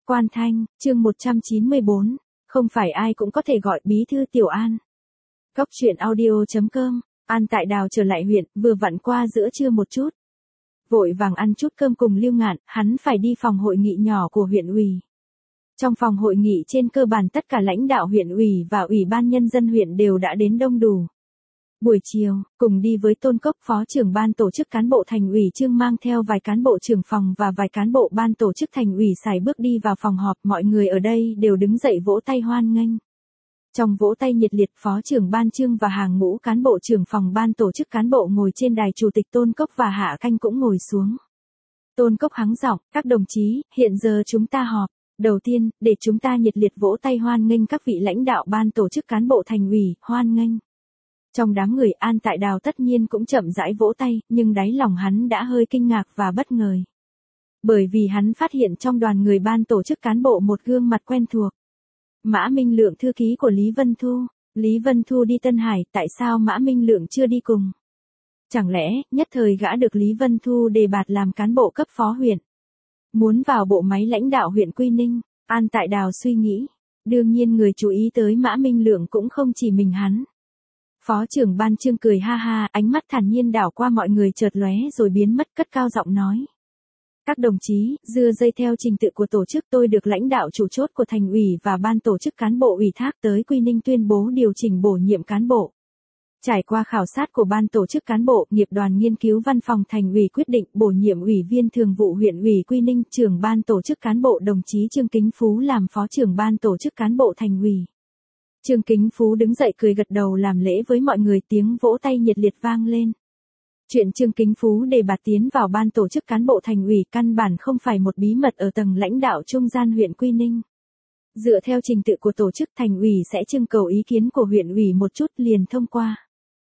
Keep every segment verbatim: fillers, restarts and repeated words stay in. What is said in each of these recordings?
Quan Thanh, chương một trăm chín mươi bốn, không phải ai cũng có thể gọi bí thư Tiểu An. Cốc truyện audio chấm com, An Tại Đào trở lại huyện, vừa vặn qua giữa trưa một chút. Vội vàng ăn chút cơm cùng Lưu Ngạn, hắn phải đi phòng hội nghị nhỏ của huyện ủy. Trong phòng hội nghị trên cơ bản tất cả lãnh đạo huyện ủy và ủy ban nhân dân huyện đều đã đến đông đủ. Buổi chiều, cùng đi với Tôn Cốc phó trưởng ban tổ chức cán bộ thành ủy Trương mang theo vài cán bộ trưởng phòng và vài cán bộ ban tổ chức thành ủy sải bước đi vào phòng họp, mọi người ở đây đều đứng dậy vỗ tay hoan nghênh. Trong vỗ tay nhiệt liệt, phó trưởng ban Trương và hàng ngũ cán bộ trưởng phòng ban tổ chức cán bộ ngồi trên đài, chủ tịch Tôn Cốc và Hạ Canh cũng ngồi xuống. Tôn Cốc hắng giọng, các đồng chí, hiện giờ chúng ta họp. Đầu tiên, để chúng ta nhiệt liệt vỗ tay hoan nghênh các vị lãnh đạo ban tổ chức cán bộ thành ủy, hoan nghênh. Trong đám người, An Tại Đào tất nhiên cũng chậm rãi vỗ tay, nhưng đáy lòng hắn đã hơi kinh ngạc và bất ngờ. Bởi vì hắn phát hiện trong đoàn người ban tổ chức cán bộ một gương mặt quen thuộc. Mã Minh Lượng, thư ký của Lý Vân Thu. Lý Vân Thu đi Tân Hải, tại sao Mã Minh Lượng chưa đi cùng? Chẳng lẽ, nhất thời gã được Lý Vân Thu đề bạt làm cán bộ cấp phó huyện? Muốn vào bộ máy lãnh đạo huyện Quy Ninh? An Tại Đào suy nghĩ. Đương nhiên người chú ý tới Mã Minh Lượng cũng không chỉ mình hắn. Phó trưởng ban Trương cười ha ha, ánh mắt thản nhiên đảo qua mọi người chợt lóe rồi biến mất, cất cao giọng nói. Các đồng chí, dưa dây theo trình tự của tổ chức, tôi được lãnh đạo chủ chốt của thành ủy và ban tổ chức cán bộ ủy thác tới Quy Ninh tuyên bố điều chỉnh bổ nhiệm cán bộ. Trải qua khảo sát của ban tổ chức cán bộ, nghiệp đoàn nghiên cứu văn phòng thành ủy quyết định bổ nhiệm ủy viên thường vụ huyện ủy Quy Ninh, trưởng ban tổ chức cán bộ đồng chí Trương Kính Phú làm phó trưởng ban tổ chức cán bộ thành ủy. Trương Kính Phú đứng dậy cười gật đầu làm lễ với mọi người, tiếng vỗ tay nhiệt liệt vang lên. Chuyện Trương Kính Phú đề bạt tiến vào ban tổ chức cán bộ thành ủy căn bản không phải một bí mật ở tầng lãnh đạo trung gian huyện Quy Ninh. Dựa theo trình tự của tổ chức, thành ủy sẽ trưng cầu ý kiến của huyện ủy một chút liền thông qua.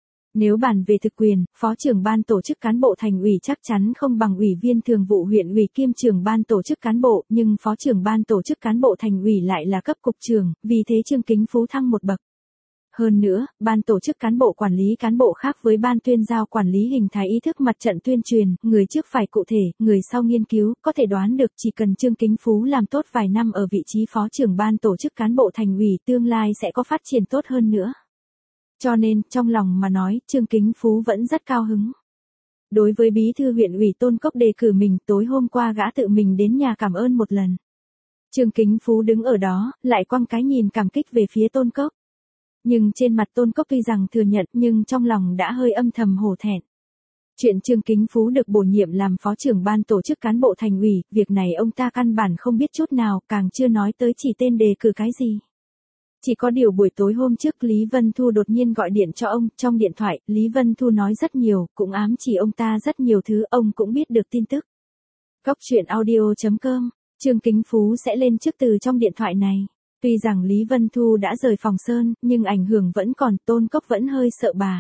Nếu bàn về thực quyền, phó trưởng ban tổ chức cán bộ thành ủy chắc chắn không bằng ủy viên thường vụ huyện ủy kiêm trưởng ban tổ chức cán bộ, nhưng phó trưởng ban tổ chức cán bộ thành ủy lại là cấp cục trưởng, vì thế Trương Kính Phú thăng một bậc. Hơn nữa, ban tổ chức cán bộ quản lý cán bộ khác với ban tuyên giao quản lý hình thái ý thức mặt trận tuyên truyền, người trước phải cụ thể, người sau nghiên cứu, có thể đoán được chỉ cần Trương Kính Phú làm tốt vài năm ở vị trí phó trưởng ban tổ chức cán bộ thành ủy, tương lai sẽ có phát triển tốt hơn nữa. Cho nên, trong lòng mà nói, Trương Kính Phú vẫn rất cao hứng. Đối với bí thư huyện ủy Tôn Cốc đề cử mình, tối hôm qua gã tự mình đến nhà cảm ơn một lần. Trương Kính Phú đứng ở đó, lại quăng cái nhìn cảm kích về phía Tôn Cốc. Nhưng trên mặt Tôn Cốc tuy rằng thừa nhận, nhưng trong lòng đã hơi âm thầm hổ thẹn. Chuyện Trương Kính Phú được bổ nhiệm làm phó trưởng ban tổ chức cán bộ thành ủy, việc này ông ta căn bản không biết chút nào, càng chưa nói tới chỉ tên đề cử cái gì. Chỉ có điều buổi tối hôm trước Lý Vân Thu đột nhiên gọi điện cho ông, trong điện thoại, Lý Vân Thu nói rất nhiều, cũng ám chỉ ông ta rất nhiều thứ, ông cũng biết được tin tức. Cốc truyện audio chấm com, Trương Kính Phú sẽ lên chức từ trong điện thoại này. Tuy rằng Lý Vân Thu đã rời phòng sơn, nhưng ảnh hưởng vẫn còn, Tôn Cốc vẫn hơi sợ bà.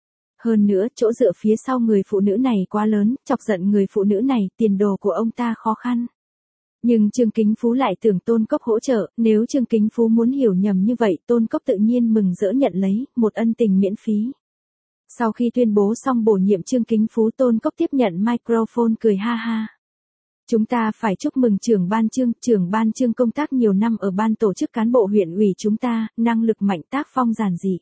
Hơn nữa, chỗ dựa phía sau người phụ nữ này quá lớn, chọc giận người phụ nữ này, tiền đồ của ông ta khó khăn. Nhưng Trương Kính Phú lại tưởng Tôn Cốc hỗ trợ, nếu Trương Kính Phú muốn hiểu nhầm như vậy, Tôn Cốc tự nhiên mừng rỡ nhận lấy, một ân tình miễn phí. Sau khi tuyên bố xong bổ nhiệm Trương Kính Phú, Tôn Cốc tiếp nhận microphone cười ha ha. Chúng ta phải chúc mừng trưởng ban Trương, trưởng ban Trương công tác nhiều năm ở ban tổ chức cán bộ huyện ủy chúng ta, năng lực mạnh, tác phong giản dị.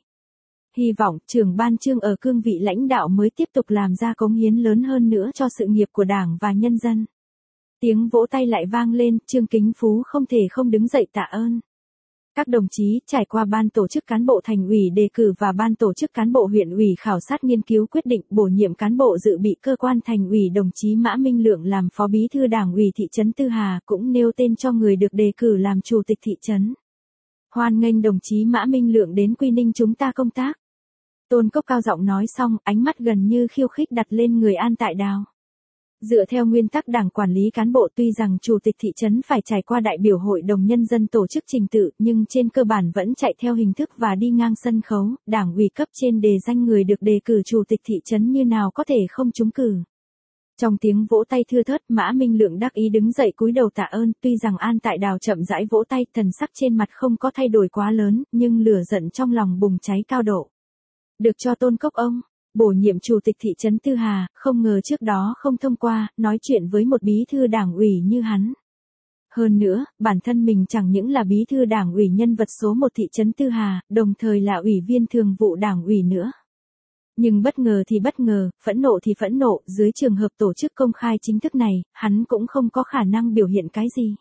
Hy vọng trưởng ban Trương ở cương vị lãnh đạo mới tiếp tục làm ra cống hiến lớn hơn nữa cho sự nghiệp của Đảng và nhân dân. Tiếng vỗ tay lại vang lên, Trương Kính Phú không thể không đứng dậy tạ ơn. Các đồng chí, trải qua ban tổ chức cán bộ thành ủy đề cử và ban tổ chức cán bộ huyện ủy khảo sát nghiên cứu quyết định bổ nhiệm cán bộ dự bị cơ quan thành ủy đồng chí Mã Minh Lượng làm phó bí thư đảng ủy thị trấn Tư Hà, cũng nêu tên cho người được đề cử làm chủ tịch thị trấn. Hoan nghênh đồng chí Mã Minh Lượng đến Quy Ninh chúng ta công tác. Tôn Cốc cao giọng nói xong, ánh mắt gần như khiêu khích đặt lên người An Tại Đào. Dựa theo nguyên tắc Đảng quản lý cán bộ, tuy rằng chủ tịch thị trấn phải trải qua đại biểu hội đồng nhân dân tổ chức trình tự, nhưng trên cơ bản vẫn chạy theo hình thức và đi ngang sân khấu, Đảng ủy cấp trên đề danh người được đề cử chủ tịch thị trấn như nào có thể không trúng cử. Trong tiếng vỗ tay thưa thớt, Mã Minh Lượng đắc ý đứng dậy cúi đầu tạ ơn, tuy rằng An Tại Đào chậm rãi vỗ tay, thần sắc trên mặt không có thay đổi quá lớn, nhưng lửa giận trong lòng bùng cháy cao độ. Được cho Tôn Cốc ông bổ nhiệm chủ tịch thị trấn Tư Hà, không ngờ trước đó không thông qua, nói chuyện với một bí thư đảng ủy như hắn. Hơn nữa, bản thân mình chẳng những là bí thư đảng ủy nhân vật số một thị trấn Tư Hà, đồng thời là ủy viên thường vụ đảng ủy nữa. Nhưng bất ngờ thì bất ngờ, phẫn nộ thì phẫn nộ, dưới trường hợp tổ chức công khai chính thức này, hắn cũng không có khả năng biểu hiện cái gì.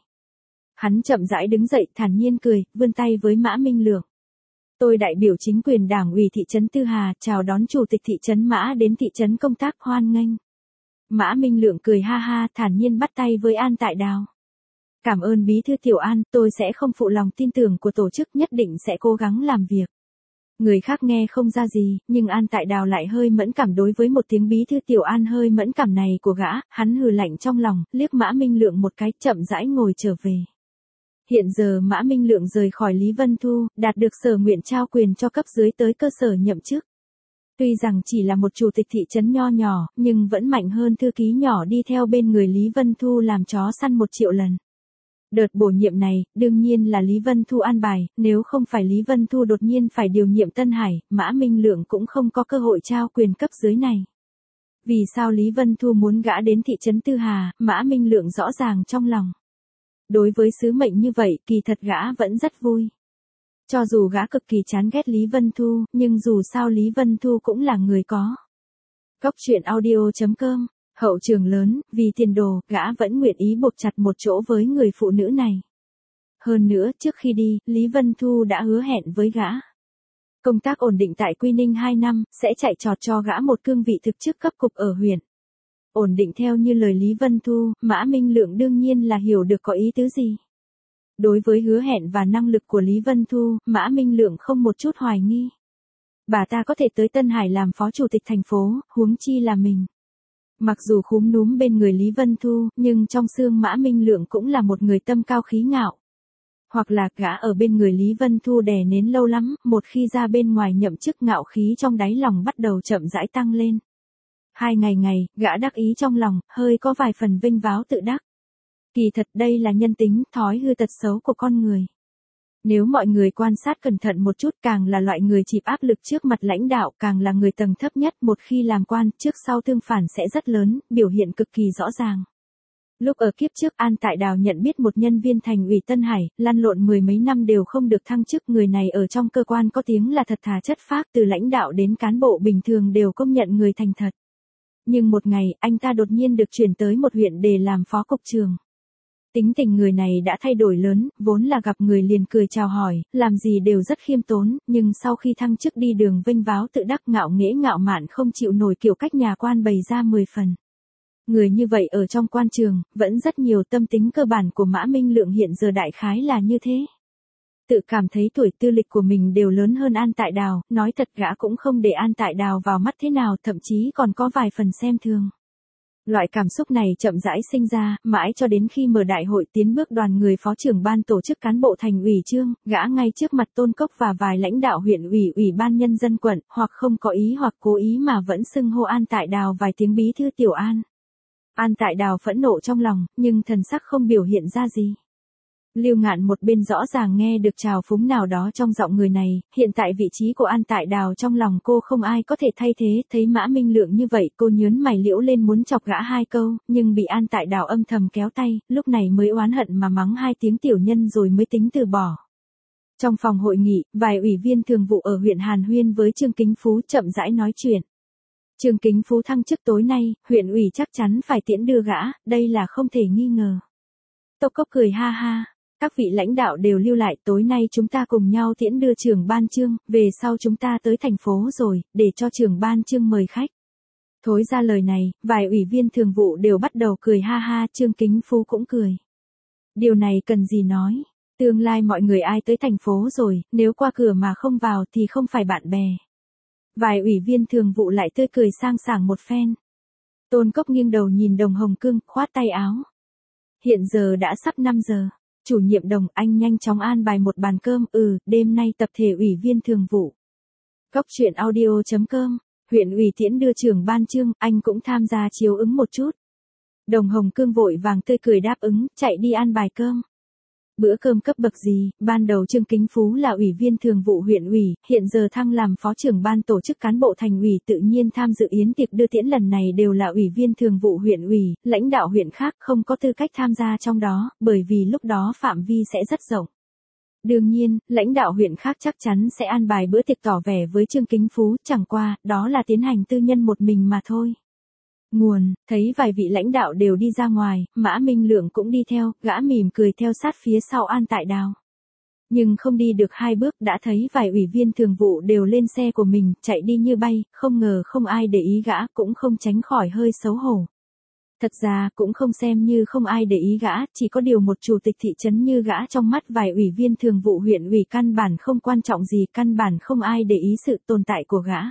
Hắn chậm rãi đứng dậy, thản nhiên cười, vươn tay với Mã Minh Lượng. Tôi đại biểu chính quyền đảng ủy thị trấn Tư Hà, chào đón chủ tịch thị trấn Mã đến thị trấn công tác, hoan nghênh. Mã Minh Lượng cười ha ha, thản nhiên bắt tay với An Tại Đào. Cảm ơn bí thư Tiểu An, tôi sẽ không phụ lòng tin tưởng của tổ chức, nhất định sẽ cố gắng làm việc. Người khác nghe không ra gì, nhưng An Tại Đào lại hơi mẫn cảm đối với một tiếng bí thư Tiểu An hơi mẫn cảm này của gã, hắn hừ lạnh trong lòng, liếc Mã Minh Lượng một cái, chậm rãi ngồi trở về. Hiện giờ Mã Minh Lượng rời khỏi Lý Vân Thu, đạt được sở nguyện trao quyền cho cấp dưới tới cơ sở nhậm chức. Tuy rằng chỉ là một chủ tịch thị trấn nho nhỏ, nhưng vẫn mạnh hơn thư ký nhỏ đi theo bên người Lý Vân Thu làm chó săn một triệu lần. Đợt bổ nhiệm này, đương nhiên là Lý Vân Thu an bài, nếu không phải Lý Vân Thu đột nhiên phải điều nhiệm Tân Hải, Mã Minh Lượng cũng không có cơ hội trao quyền cấp dưới này. Vì sao Lý Vân Thu muốn gã đến thị trấn Tư Hà, Mã Minh Lượng rõ ràng trong lòng. Đối với sứ mệnh như vậy, kỳ thật gã vẫn rất vui. Cho dù gã cực kỳ chán ghét Lý Vân Thu, nhưng dù sao Lý Vân Thu cũng là người có. Cóc truyện audio chấm com, hậu trường lớn, vì tiền đồ, gã vẫn nguyện ý buộc chặt một chỗ với người phụ nữ này. Hơn nữa, trước khi đi, Lý Vân Thu đã hứa hẹn với gã. Công tác ổn định tại Quy Ninh hai năm, sẽ chạy trọt cho gã một cương vị thực chức cấp cục ở huyện. Ổn định theo như lời Lý Vân Thu, Mã Minh Lượng đương nhiên là hiểu được có ý tứ gì. Đối với hứa hẹn và năng lực của Lý Vân Thu, Mã Minh Lượng không một chút hoài nghi. Bà ta có thể tới Tân Hải làm phó chủ tịch thành phố, huống chi là mình. Mặc dù khúm núm bên người Lý Vân Thu, nhưng trong xương Mã Minh Lượng cũng là một người tâm cao khí ngạo. Hoặc là gã ở bên người Lý Vân Thu đè nén lâu lắm, một khi ra bên ngoài nhậm chức ngạo khí trong đáy lòng bắt đầu chậm rãi tăng lên. Hai ngày ngày, gã đắc ý trong lòng, hơi có vài phần vinh váo tự đắc. Kỳ thật đây là nhân tính, thói hư tật xấu của con người. Nếu mọi người quan sát cẩn thận một chút, càng là loại người chịu áp lực trước mặt lãnh đạo, càng là người tầng thấp nhất, một khi làm quan, trước sau tương phản sẽ rất lớn, biểu hiện cực kỳ rõ ràng. Lúc ở kiếp trước, An Tại Đào nhận biết một nhân viên thành ủy Tân Hải, lăn lộn mười mấy năm đều không được thăng chức, người này ở trong cơ quan có tiếng là thật thà chất phác, từ lãnh đạo đến cán bộ bình thường đều công nhận người thành thật. Nhưng một ngày, anh ta đột nhiên được chuyển tới một huyện để làm phó cục trưởng. Tính tình người này đã thay đổi lớn, vốn là gặp người liền cười chào hỏi, làm gì đều rất khiêm tốn, nhưng sau khi thăng chức đi đường vênh váo tự đắc ngạo nghễ ngạo mạn không chịu nổi kiểu cách nhà quan bày ra mười phần. Người như vậy ở trong quan trường, vẫn rất nhiều, tâm tính cơ bản của Mã Minh Lượng hiện giờ đại khái là như thế. Tự cảm thấy tuổi tư lịch của mình đều lớn hơn An Tại Đào, nói thật gã cũng không để An Tại Đào vào mắt thế nào, thậm chí còn có vài phần xem thường. Loại cảm xúc này chậm rãi sinh ra, mãi cho đến khi mở đại hội tiến bước đoàn người phó trưởng ban tổ chức cán bộ thành ủy Trương, gã ngay trước mặt Tôn Cốc và vài lãnh đạo huyện ủy ủy ban nhân dân quận, hoặc không có ý hoặc cố ý mà vẫn xưng hô An Tại Đào vài tiếng bí thư Tiểu An. An Tại Đào phẫn nộ trong lòng, nhưng thần sắc không biểu hiện ra gì. Lưu Ngạn một bên rõ ràng nghe được trào phúng nào đó trong giọng người này, hiện tại vị trí của An Tại Đào trong lòng cô không ai có thể thay thế, thấy Mã Minh Lượng như vậy cô nhớn mày liễu lên muốn chọc gã hai câu, nhưng bị An Tại Đào âm thầm kéo tay, lúc này mới oán hận mà mắng hai tiếng tiểu nhân rồi mới tính từ bỏ. Trong phòng hội nghị, vài ủy viên thường vụ ở huyện Hàn Huyên với Trương Kính Phú chậm rãi nói chuyện. Trương Kính Phú thăng chức tối nay, huyện ủy chắc chắn phải tiễn đưa gã, đây là không thể nghi ngờ. Tốc Cốc cười ha ha. Các vị lãnh đạo đều lưu lại, tối nay chúng ta cùng nhau tiễn đưa trưởng ban Trương, về sau chúng ta tới thành phố rồi, để cho trưởng ban Trương mời khách. Thối ra lời này, vài ủy viên thường vụ đều bắt đầu cười ha ha, Trương Kính Phú cũng cười. Điều này cần gì nói, tương lai mọi người ai tới thành phố rồi, nếu qua cửa mà không vào thì không phải bạn bè. Vài ủy viên thường vụ lại tươi cười sang sảng một phen. Tôn Cốc nghiêng đầu nhìn Đồng Hồng Cương, khoát tay áo. Hiện giờ đã sắp năm giờ. Chủ nhiệm Đồng, anh nhanh chóng an bài một bàn cơm, ừ, đêm nay tập thể ủy viên thường vụ. Cóc truyện audio chấm com, huyện ủy tiễn đưa trưởng ban Trương, anh cũng tham gia chiếu ứng một chút. Đồng Hồng Cương vội vàng tươi cười đáp ứng, chạy đi an bài cơm. Bữa cơm cấp bậc gì, ban đầu Trương Kính Phú là ủy viên thường vụ huyện ủy, hiện giờ thăng làm phó trưởng ban tổ chức cán bộ thành ủy, tự nhiên tham dự yến tiệc đưa tiễn lần này đều là ủy viên thường vụ huyện ủy, lãnh đạo huyện khác không có tư cách tham gia trong đó, bởi vì lúc đó phạm vi sẽ rất rộng. Đương nhiên, lãnh đạo huyện khác chắc chắn sẽ an bài bữa tiệc tỏ vẻ với Trương Kính Phú, chẳng qua, đó là tiến hành tư nhân một mình mà thôi. Nguồn, thấy vài vị lãnh đạo đều đi ra ngoài, Mã Minh Lượng cũng đi theo, gã mỉm cười theo sát phía sau An Tại Đào. Nhưng không đi được hai bước đã thấy vài ủy viên thường vụ đều lên xe của mình, chạy đi như bay, không ngờ không ai để ý gã, cũng không tránh khỏi hơi xấu hổ. Thật ra cũng không xem như không ai để ý gã, chỉ có điều một chủ tịch thị trấn như gã trong mắt vài ủy viên thường vụ huyện ủy căn bản không quan trọng gì, căn bản không ai để ý sự tồn tại của gã.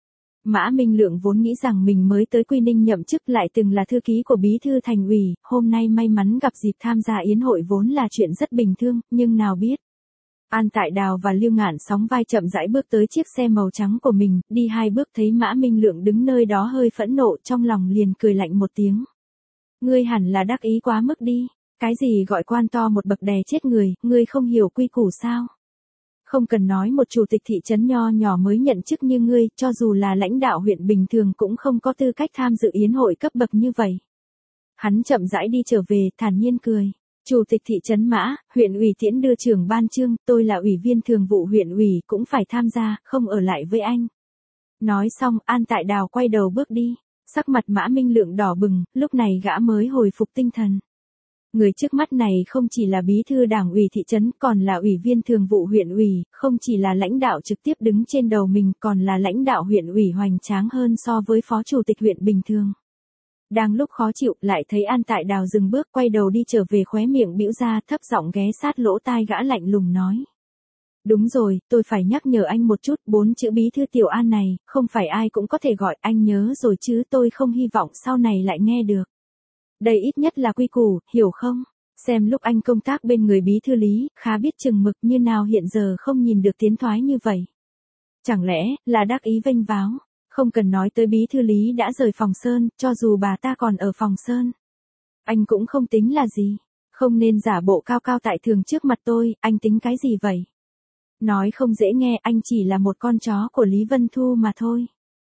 Mã Minh Lượng vốn nghĩ rằng mình mới tới Quy Ninh nhậm chức, lại từng là thư ký của bí thư thành ủy, hôm nay may mắn gặp dịp tham gia yến hội vốn là chuyện rất bình thường, nhưng nào biết. An Tại Đào và Lưu Ngạn sóng vai chậm rãi bước tới chiếc xe màu trắng của mình, đi hai bước thấy Mã Minh Lượng đứng nơi đó hơi phẫn nộ, trong lòng liền cười lạnh một tiếng. Ngươi hẳn là đắc ý quá mức đi, cái gì gọi quan to một bậc đè chết người, ngươi không hiểu quy củ sao? Không cần nói một chủ tịch thị trấn nho nhỏ mới nhận chức như ngươi, cho dù là lãnh đạo huyện bình thường cũng không có tư cách tham dự yến hội cấp bậc như vậy. Hắn chậm rãi đi trở về, thản nhiên cười. Chủ tịch thị trấn Mã, huyện ủy tiễn đưa trưởng ban Trương, tôi là ủy viên thường vụ huyện ủy cũng phải tham gia, không ở lại với anh. Nói xong, An Tại Đào quay đầu bước đi. Sắc mặt Mã Minh Lượng đỏ bừng, lúc này gã mới hồi phục tinh thần. Người trước mắt này không chỉ là bí thư đảng ủy thị trấn, còn là ủy viên thường vụ huyện ủy, không chỉ là lãnh đạo trực tiếp đứng trên đầu mình, còn là lãnh đạo huyện ủy hoành tráng hơn so với phó chủ tịch huyện bình thường. Đang lúc khó chịu, lại thấy An Tại Đào dừng bước, quay đầu đi trở về, khóe miệng bĩu ra, thấp giọng ghé sát lỗ tai gã lạnh lùng nói. Đúng rồi, tôi phải nhắc nhở anh một chút, bốn chữ bí thư Tiểu An này, không phải ai cũng có thể gọi, anh nhớ rồi chứ, tôi không hy vọng sau này lại nghe được. Đây ít nhất là quy củ, hiểu không? Xem lúc anh công tác bên người bí thư Lý, khá biết chừng mực, như nào hiện giờ không nhìn được tiến thoái như vậy. Chẳng lẽ, là đắc ý vênh váo? Không cần nói tới bí thư Lý đã rời phòng Sơn, cho dù bà ta còn ở phòng Sơn. Anh cũng không tính là gì. Không nên giả bộ cao cao tại thường trước mặt tôi, anh tính cái gì vậy? Nói không dễ nghe, anh chỉ là một con chó của Lý Vân Thu mà thôi.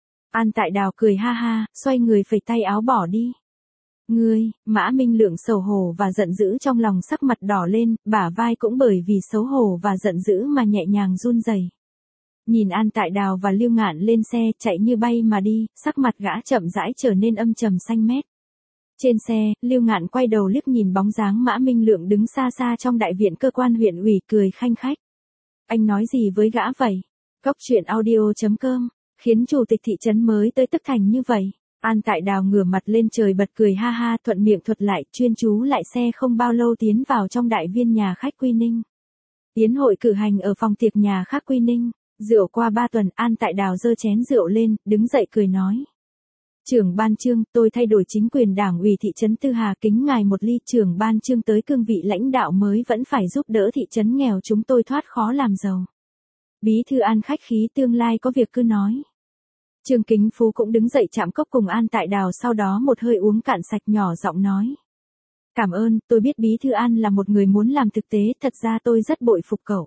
An Tại Đào cười ha ha, xoay người phẩy tay áo bỏ đi. Ngươi, Mã Minh Lượng xấu hổ và giận dữ trong lòng, sắc mặt đỏ lên, bả vai cũng bởi vì xấu hổ và giận dữ mà nhẹ nhàng run rẩy. Nhìn An Tại Đào và Lưu Ngạn lên xe, chạy như bay mà đi, sắc mặt gã chậm rãi trở nên âm trầm xanh mét. Trên xe, Lưu Ngạn quay đầu liếc nhìn bóng dáng Mã Minh Lượng đứng xa xa trong đại viện cơ quan huyện ủy, cười khanh khách. Anh nói gì với gã vậy? Cốc truyện audio chấm com, khiến chủ tịch thị trấn mới tới tức thành như vậy. An Tại Đào ngửa mặt lên trời bật cười ha ha, thuận miệng thuật lại, chuyên chú lại xe, không bao lâu tiến vào trong đại viên nhà khách Quy Ninh. Yến hội cử hành ở phòng tiệc nhà khách Quy Ninh. Rượu qua ba tuần, An Tại Đào giơ chén rượu lên, đứng dậy cười nói. Trưởng ban Trương, tôi thay đổi chính quyền đảng ủy thị trấn Tư Hà, kính ngài một ly. Trưởng ban Trương tới cương vị lãnh đạo mới vẫn phải giúp đỡ thị trấn nghèo chúng tôi thoát khó làm giàu. Bí thư An khách khí, tương lai có việc cứ nói. Trương Kính Phú cũng đứng dậy chạm cốc cùng An Tại Đào, sau đó một hơi uống cạn sạch, nhỏ giọng nói. Cảm ơn, tôi biết bí thư An là một người muốn làm thực tế, thật ra tôi rất bội phục cậu.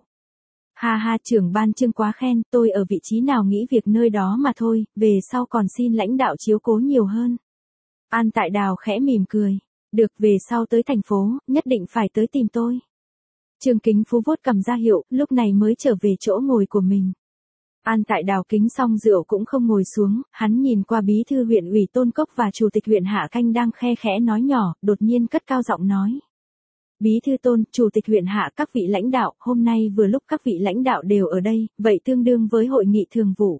Ha ha, trưởng ban Trương quá khen, tôi ở vị trí nào nghĩ việc nơi đó mà thôi, về sau còn xin lãnh đạo chiếu cố nhiều hơn. An Tại Đào khẽ mỉm cười. Được, về sau tới thành phố, nhất định phải tới tìm tôi. Trương Kính Phú vuốt cằm ra hiệu, lúc này mới trở về chỗ ngồi của mình. An Tại Đào kính xong rượu cũng không ngồi xuống, hắn nhìn qua bí thư huyện ủy Tôn Cốc và chủ tịch huyện Hạ Canh đang khe khẽ nói nhỏ, đột nhiên cất cao giọng nói. Bí thư Tôn, chủ tịch huyện Hạ, các vị lãnh đạo, hôm nay vừa lúc các vị lãnh đạo đều ở đây, vậy tương đương với hội nghị thường vụ.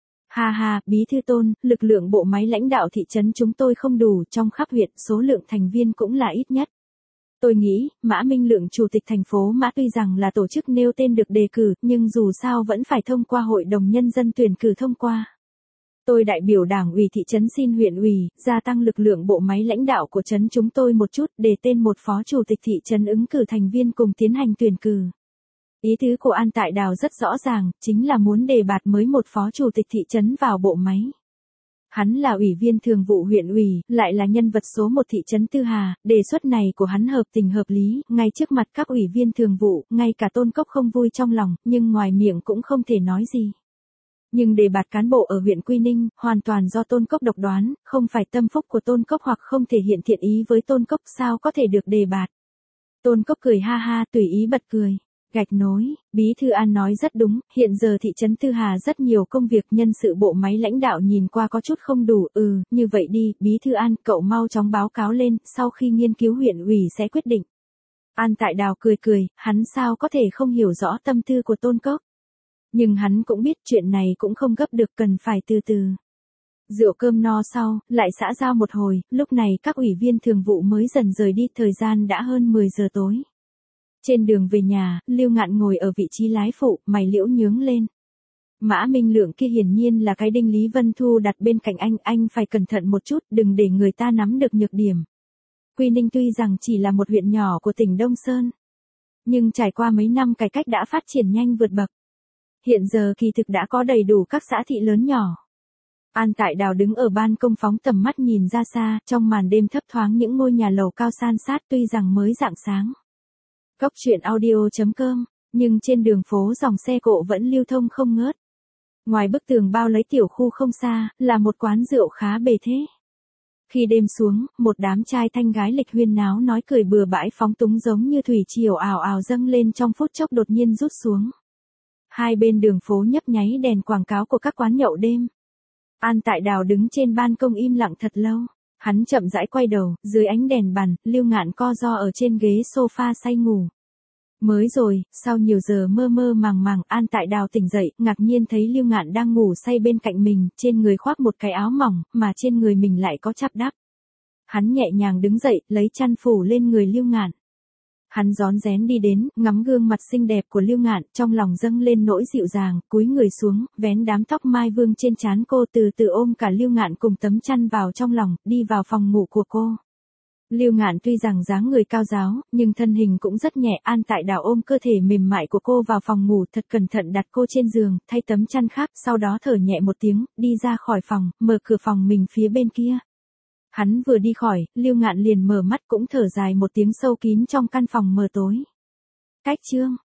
Ha ha, bí thư Tôn, lực lượng bộ máy lãnh đạo thị trấn chúng tôi không đủ, trong khắp huyện số lượng thành viên cũng là ít nhất. Tôi nghĩ, Mã Minh Lượng chủ tịch thành phố Mã tuy rằng là tổ chức nêu tên được đề cử, nhưng dù sao vẫn phải thông qua hội đồng nhân dân tuyển cử thông qua. Tôi đại biểu đảng ủy thị trấn xin huyện ủy, gia tăng lực lượng bộ máy lãnh đạo của trấn chúng tôi một chút, để tên một phó chủ tịch thị trấn ứng cử thành viên cùng tiến hành tuyển cử. Ý tứ của An Tại Đào rất rõ ràng, chính là muốn đề bạt mới một phó chủ tịch thị trấn vào bộ máy. Hắn là ủy viên thường vụ huyện ủy, lại là nhân vật số một thị trấn Tư Hà, đề xuất này của hắn hợp tình hợp lý, ngay trước mặt các ủy viên thường vụ, ngay cả Tôn Cốc không vui trong lòng, nhưng ngoài miệng cũng không thể nói gì. Nhưng đề bạt cán bộ ở huyện Quy Ninh, hoàn toàn do Tôn Cốc độc đoán, không phải tâm phúc của Tôn Cốc hoặc không thể hiện thiện ý với Tôn Cốc sao có thể được đề bạt. Tôn Cốc cười ha ha tùy ý bật cười. Gạch nối, Bí thư An nói rất đúng, hiện giờ thị trấn Tư Hà rất nhiều công việc nhân sự bộ máy lãnh đạo nhìn qua có chút không đủ, ừ, như vậy đi, Bí thư An, cậu mau chóng báo cáo lên, sau khi nghiên cứu huyện ủy sẽ quyết định. An Tại Đào cười cười, hắn sao có thể không hiểu rõ tâm tư của Tôn Cốc. Nhưng hắn cũng biết chuyện này cũng không gấp được, cần phải từ từ. Rượu cơm no sau, lại xã giao một hồi, lúc này các ủy viên thường vụ mới dần rời đi, thời gian đã hơn mười giờ tối. Trên đường về nhà, Lưu Ngạn ngồi ở vị trí lái phụ, mày liễu nhướng lên. Mã Minh Lượng kia hiển nhiên là cái đinh Lý Vân Thu đặt bên cạnh anh, anh phải cẩn thận một chút, đừng để người ta nắm được nhược điểm. Quy Ninh tuy rằng chỉ là một huyện nhỏ của tỉnh Đông Sơn, nhưng trải qua mấy năm cải cách đã phát triển nhanh vượt bậc. Hiện giờ kỳ thực đã có đầy đủ các xã thị lớn nhỏ. An Tại Đào đứng ở ban công phóng tầm mắt nhìn ra xa, trong màn đêm thấp thoáng những ngôi nhà lầu cao san sát tuy rằng mới rạng sáng. Góc truyện audio chấm com, nhưng trên đường phố dòng xe cộ vẫn lưu thông không ngớt. Ngoài bức tường bao lấy tiểu khu không xa, là một quán rượu khá bề thế. Khi đêm xuống, một đám trai thanh gái lịch huyên náo nói cười bừa bãi phóng túng giống như thủy triều ào ào dâng lên trong phút chốc đột nhiên rút xuống. Hai bên đường phố nhấp nháy đèn quảng cáo của các quán nhậu đêm. An Tại Đào đứng trên ban công im lặng thật lâu. Hắn chậm rãi quay đầu, dưới ánh đèn bàn, Lưu Ngạn co ro ở trên ghế sofa say ngủ. Mới rồi, sau nhiều giờ mơ mơ màng màng, An Tại Đào tỉnh dậy, ngạc nhiên thấy Lưu Ngạn đang ngủ say bên cạnh mình, trên người khoác một cái áo mỏng, mà trên người mình lại có chắp đắp. Hắn nhẹ nhàng đứng dậy, lấy chăn phủ lên người Lưu Ngạn. Hắn rón rén đi đến, ngắm gương mặt xinh đẹp của Lưu Ngạn, trong lòng dâng lên nỗi dịu dàng, cúi người xuống, vén đám tóc mai vương trên trán cô, từ từ ôm cả Lưu Ngạn cùng tấm chăn vào trong lòng, đi vào phòng ngủ của cô. Lưu Ngạn tuy rằng dáng người cao ráo, nhưng thân hình cũng rất nhẹ. An Tại Đào ôm cơ thể mềm mại của cô vào phòng ngủ, thật cẩn thận đặt cô trên giường, thay tấm chăn khác, sau đó thở nhẹ một tiếng, đi ra khỏi phòng, mở cửa phòng mình phía bên kia. Hắn vừa đi khỏi, Lưu Ngạn liền mở mắt cũng thở dài một tiếng sâu kín trong căn phòng mờ tối. Cách chương